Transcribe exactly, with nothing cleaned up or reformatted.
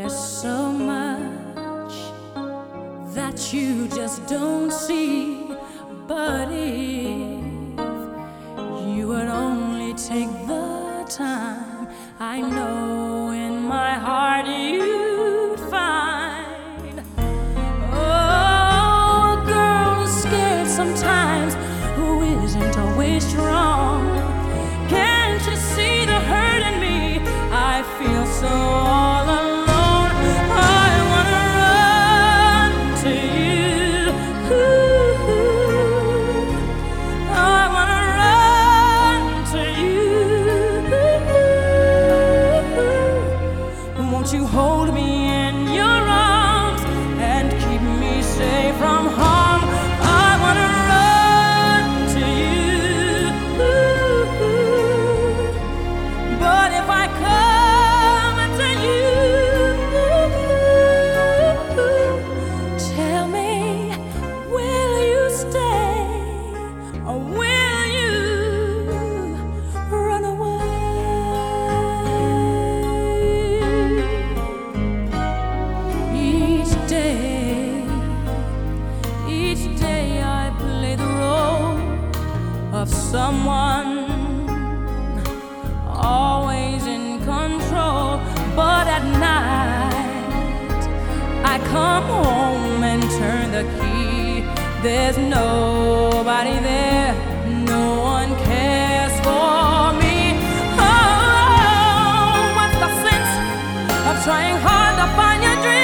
There's so much that you just don't see, but if you would only take the time, I know in my heart you'd find. Oh, a girl is scared sometimes who isn't always strong. Can't you see the hurt in me? I feel so all alone. I wanna run to you. Ooh, I wanna run to you. Won't you hold me in your arms and keep me safe from harm? I wanna run to you. But if I come to you, tell me, will you stay or will you run away? Each day, each day I play the role of someone always in control, but at night I come home and turn the key. There's nobody there, no one cares for me. Oh, what's the sense of trying hard to find your dream